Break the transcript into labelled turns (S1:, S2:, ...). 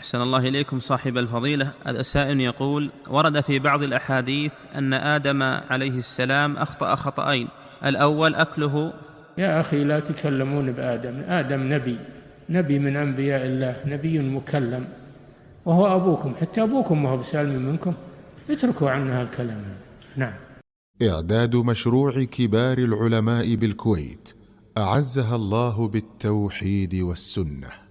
S1: أحسن الله إليكم صاحب الفضيلة. السائل يقول: ورد في بعض الأحاديث أن آدم عليه السلام أخطأ خطأين: الأول أكله.
S2: يا أخي لا تكلمون بآدم. آدم نبي من أنبياء الله، نبي مكلم، وهو أبوكم، حتى أبوكم وهو بسالم منكم. اتركوا عنها الكلام. نعم.
S3: إعداد مشروع كبار العلماء بالكويت أعزها الله بالتوحيد والسنة.